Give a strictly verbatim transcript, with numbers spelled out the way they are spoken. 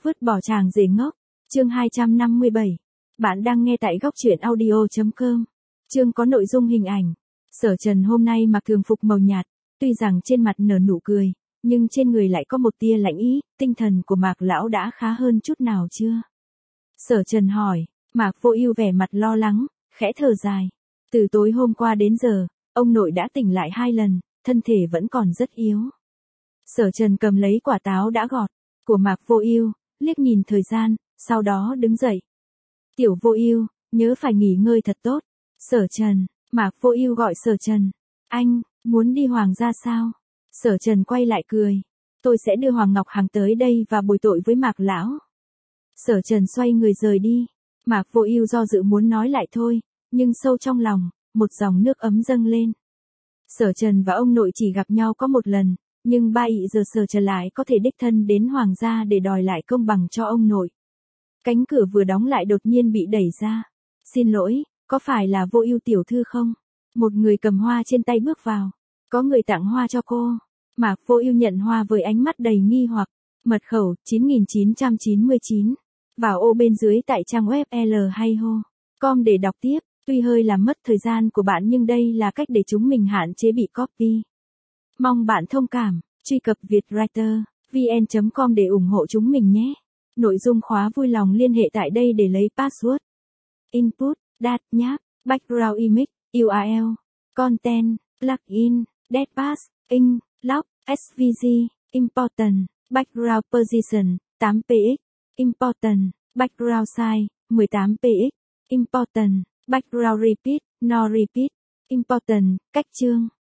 Vứt bỏ chàng rể ngốc. Chương hai trăm năm mươi bảy. Bạn đang nghe tại góc truyện audio chấm com. Chương có nội dung hình ảnh. Sở Trần hôm nay mặc thường phục màu nhạt, tuy rằng trên mặt nở nụ cười, nhưng trên người lại có một tia lạnh ý. Tinh thần của Mạc lão đã khá hơn chút nào chưa? Sở Trần hỏi. Mạc Vô Ưu vẻ mặt lo lắng, khẽ thở dài. Từ tối hôm qua đến giờ, ông nội đã tỉnh lại hai lần, thân thể vẫn còn rất yếu. Sở Trần cầm lấy quả táo đã gọt của Mạc Vô Ưu, liếc nhìn thời gian, sau đó đứng dậy. Tiểu Vô Ưu, nhớ phải nghỉ ngơi thật tốt. Sở Trần. Mạc Vô Ưu gọi Sở Trần. Anh, muốn đi Hoàng gia sao? Sở Trần quay lại cười. Tôi sẽ đưa Hoàng Ngọc Hằng tới đây và bồi tội với Mạc lão. Sở Trần xoay người rời đi. Mạc Vô Ưu do dự muốn nói lại thôi, nhưng sâu trong lòng, một dòng nước ấm dâng lên. Sở Trần và ông nội chỉ gặp nhau có một lần, nhưng ba ị giờ Sở Trần lại có thể đích thân đến Hoàng gia để đòi lại công bằng cho ông nội. Cánh cửa vừa đóng lại đột nhiên bị đẩy ra. Xin lỗi, có phải là Vô Ưu tiểu thư không? Một người cầm hoa trên tay bước vào. Có người tặng hoa cho cô. Mạc Vô Ưu nhận hoa với ánh mắt đầy nghi hoặc. Mật khẩu chín nghìn chín trăm chín mươi chín. Vào ô bên dưới tại trang web l hay ho chấm com để đọc tiếp. Tuy hơi làm mất thời gian của bạn nhưng đây là cách để chúng mình hạn chế bị copy. Mong bạn thông cảm. Truy cập vietwriter vn chấm com để ủng hộ chúng mình nhé. Nội dung khóa vui lòng liên hệ tại đây để lấy password. Input, Dat nháp, Background image, u rờ lờ, Content, Plugin, Deadpass, Ink, Lock, ét vê giê, Important, Background Position, tám px, Important, Background Size, mười tám px, Important, Background Repeat, No Repeat, Important, cách chương.